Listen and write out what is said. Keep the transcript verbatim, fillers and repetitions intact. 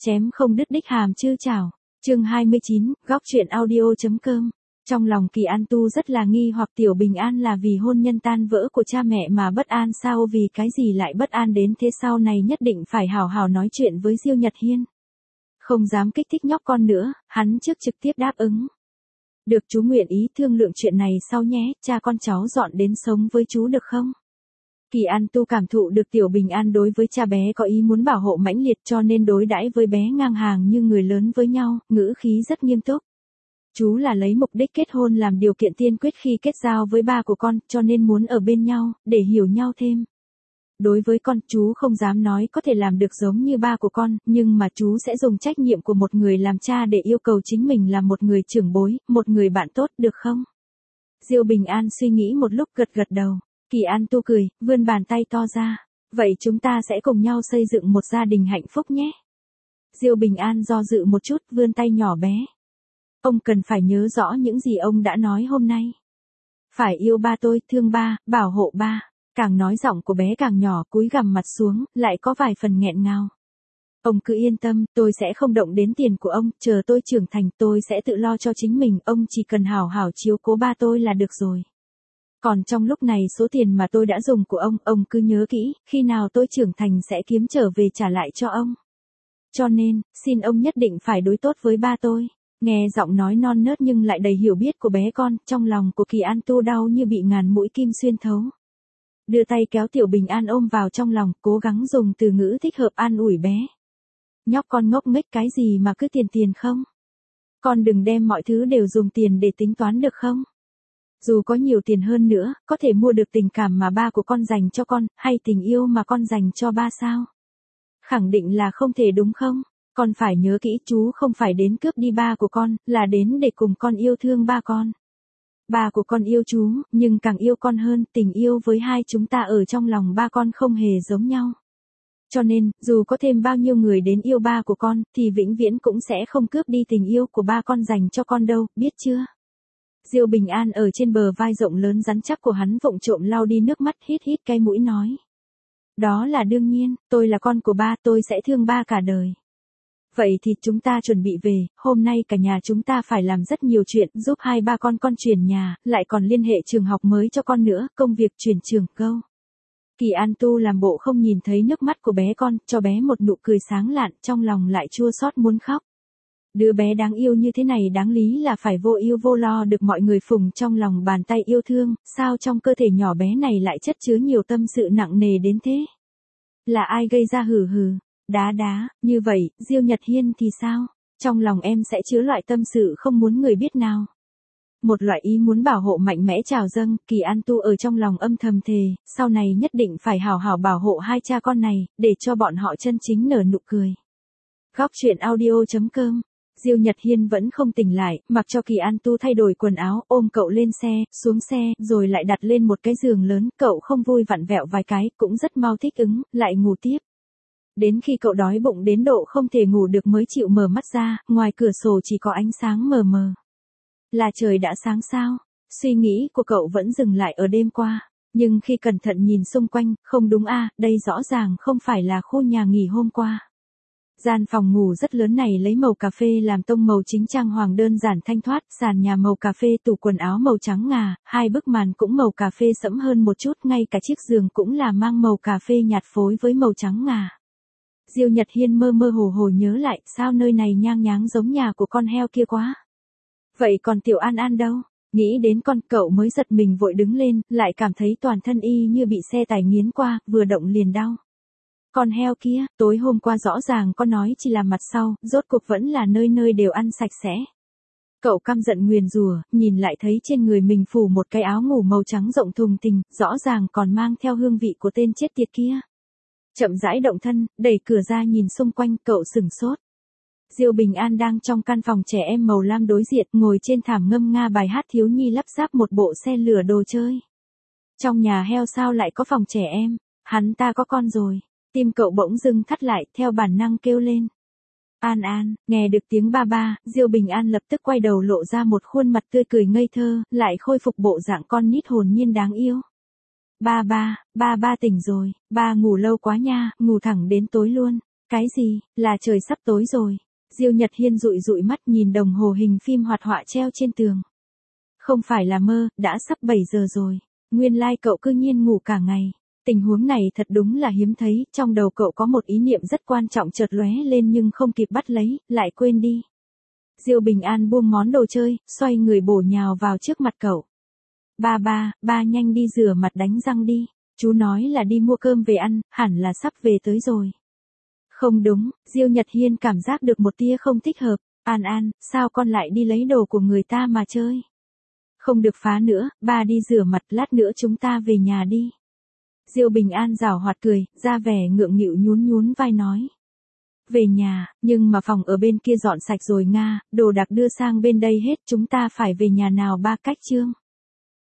Chém không đứt đích hàm chư chảo. Chương hai mươi chín, góc truyện audio.com. Trong lòng Kỳ An Tu rất là nghi hoặc Tiểu Bình An là vì hôn nhân tan vỡ của cha mẹ mà bất an sao, vì cái gì lại bất an đến thế, sau này nhất định phải hào hào nói chuyện với Diêu Nhật Hiên. Không dám kích thích nhóc con nữa, hắn trước trực tiếp đáp ứng. Được, chú nguyện ý thương lượng chuyện này sau nhé, cha con cháu dọn đến sống với chú được không? Kỳ An Tu cảm thụ được Tiểu Bình An đối với cha bé có ý muốn bảo hộ mãnh liệt, cho nên đối đãi với bé ngang hàng như người lớn với nhau, ngữ khí rất nghiêm túc. Chú là lấy mục đích kết hôn làm điều kiện tiên quyết khi kết giao với ba của con, cho nên muốn ở bên nhau, để hiểu nhau thêm. Đối với con, chú không dám nói có thể làm được giống như ba của con, nhưng mà chú sẽ dùng trách nhiệm của một người làm cha để yêu cầu chính mình là một người trưởng bối, một người bạn tốt, được không? Diêu Bình An suy nghĩ một lúc gật gật đầu. Kỳ An Tu cười, vươn bàn tay to ra. Vậy chúng ta sẽ cùng nhau xây dựng một gia đình hạnh phúc nhé. Diêu Bình An do dự một chút, vươn tay nhỏ bé. Ông cần phải nhớ rõ những gì ông đã nói hôm nay. Phải yêu ba tôi, thương ba, bảo hộ ba. Càng nói giọng của bé càng nhỏ, cúi gằm mặt xuống, lại có vài phần nghẹn ngào. Ông cứ yên tâm, tôi sẽ không động đến tiền của ông, chờ tôi trưởng thành tôi sẽ tự lo cho chính mình, ông chỉ cần hảo hảo chiếu cố ba tôi là được rồi. Còn trong lúc này số tiền mà tôi đã dùng của ông, ông cứ nhớ kỹ, khi nào tôi trưởng thành sẽ kiếm trở về trả lại cho ông. Cho nên, xin ông nhất định phải đối tốt với ba tôi. Nghe giọng nói non nớt nhưng lại đầy hiểu biết của bé con, trong lòng của Kỳ An Tu đau như bị ngàn mũi kim xuyên thấu. Đưa tay kéo Tiểu Bình An ôm vào trong lòng, cố gắng dùng từ ngữ thích hợp an ủi bé. Nhóc con ngốc nghếch cái gì mà cứ tiền tiền không? Con đừng đem mọi thứ đều dùng tiền để tính toán được không? Dù có nhiều tiền hơn nữa, có thể mua được tình cảm mà ba của con dành cho con, hay tình yêu mà con dành cho ba sao? Khẳng định là không thể đúng không? Con phải nhớ kỹ, chú không phải đến cướp đi ba của con, là đến để cùng con yêu thương ba con. Ba của con yêu chú, nhưng càng yêu con hơn, tình yêu với hai chúng ta ở trong lòng ba con không hề giống nhau. Cho nên, dù có thêm bao nhiêu người đến yêu ba của con, thì vĩnh viễn cũng sẽ không cướp đi tình yêu của ba con dành cho con đâu, biết chưa? Diêu Bình An ở trên bờ vai rộng lớn rắn chắc của hắn vụng trộm lau đi nước mắt, hít hít cái mũi nói. Đó là đương nhiên, tôi là con của ba, tôi sẽ thương ba cả đời. Vậy thì chúng ta chuẩn bị về, hôm nay cả nhà chúng ta phải làm rất nhiều chuyện, giúp hai ba con con chuyển nhà, lại còn liên hệ trường học mới cho con nữa, công việc chuyển trường câu. Kỳ An Tu làm bộ không nhìn thấy nước mắt của bé con, cho bé một nụ cười sáng lạn, trong lòng lại chua xót muốn khóc. Đứa bé đáng yêu như thế này đáng lý là phải vô ưu vô lo được mọi người phụng trong lòng bàn tay yêu thương, sao trong cơ thể nhỏ bé này lại chất chứa nhiều tâm sự nặng nề đến thế? Là ai gây ra hừ hừ? Đá đá, như vậy, Diêu Nhật Hiên thì sao? Trong lòng em sẽ chứa loại tâm sự không muốn người biết nào. Một loại ý muốn bảo hộ mạnh mẽ trào dâng, Kỳ An Tu ở trong lòng âm thầm thề, sau này nhất định phải hào hào bảo hộ hai cha con này, để cho bọn họ chân chính nở nụ cười. Góc truyện audio.com. Diêu Nhật Hiên vẫn không tỉnh lại, mặc cho Kỳ An Tu thay đổi quần áo, ôm cậu lên xe, xuống xe, rồi lại đặt lên một cái giường lớn, cậu không vui vặn vẹo vài cái, cũng rất mau thích ứng, lại ngủ tiếp. Đến khi cậu đói bụng đến độ không thể ngủ được mới chịu mở mắt ra, ngoài cửa sổ chỉ có ánh sáng mờ mờ. Là trời đã sáng sao? Suy nghĩ của cậu vẫn dừng lại ở đêm qua, nhưng khi cẩn thận nhìn xung quanh, không đúng a, à, đây rõ ràng không phải là khu nhà nghỉ hôm qua. Gian phòng ngủ rất lớn này lấy màu cà phê làm tông màu chính, trang hoàng đơn giản thanh thoát, sàn nhà màu cà phê, tủ quần áo màu trắng ngà, hai bức màn cũng màu cà phê sẫm hơn một chút, ngay cả chiếc giường cũng là mang màu cà phê nhạt phối với màu trắng ngà. Diêu Nhật Hiên mơ mơ hồ hồ nhớ lại, sao nơi này nhang nháng giống nhà của con heo kia quá. Vậy còn Tiểu An An đâu? Nghĩ đến con, cậu mới giật mình vội đứng lên, lại cảm thấy toàn thân y như bị xe tải nghiến qua, vừa động liền đau. Con heo kia, tối hôm qua rõ ràng con nói chỉ là mặt sau, rốt cuộc vẫn là nơi nơi đều ăn sạch sẽ. Cậu căm giận nguyền rủa, nhìn lại thấy trên người mình phủ một cái áo ngủ màu trắng rộng thùng thình, rõ ràng còn mang theo hương vị của tên chết tiệt kia. Chậm rãi động thân, đẩy cửa ra nhìn xung quanh, cậu sửng sốt. Diêu Bình An đang trong căn phòng trẻ em màu lam đối diện, ngồi trên thảm ngâm nga bài hát thiếu nhi, lắp ráp một bộ xe lửa đồ chơi. Trong nhà heo sao lại có phòng trẻ em? Hắn ta có con rồi. Tim cậu bỗng dưng thắt lại, theo bản năng kêu lên. An An, nghe được tiếng ba ba, Diêu Bình An lập tức quay đầu lộ ra một khuôn mặt tươi cười ngây thơ, lại khôi phục bộ dạng con nít hồn nhiên đáng yêu. Ba ba, ba ba tỉnh rồi, ba ngủ lâu quá nha, ngủ thẳng đến tối luôn. Cái gì, là trời sắp tối rồi. Diêu Nhật Hiên dụi dụi mắt nhìn đồng hồ hình phim hoạt họa treo trên tường. Không phải là mơ, đã sắp bảy giờ rồi. Nguyên lai cậu cư nhiên ngủ cả ngày. Tình huống này thật đúng là hiếm thấy, trong đầu cậu có một ý niệm rất quan trọng chợt lóe lên nhưng không kịp bắt lấy, lại quên đi. Diêu Bình An buông món đồ chơi, xoay người bổ nhào vào trước mặt cậu. Ba ba, ba nhanh đi rửa mặt đánh răng đi. Chú nói là đi mua cơm về ăn, hẳn là sắp về tới rồi. Không đúng, Diêu Nhật Hiên cảm giác được một tia không thích hợp. An An, sao con lại đi lấy đồ của người ta mà chơi? Không được phá nữa, ba đi rửa mặt, lát nữa chúng ta về nhà đi. Diêu Bình An giảo hoạt cười, ra vẻ ngượng nghịu nhún nhún vai nói. Về nhà, nhưng mà phòng ở bên kia dọn sạch rồi Nga, đồ đạc đưa sang bên đây hết, chúng ta phải về nhà nào ba cách chương.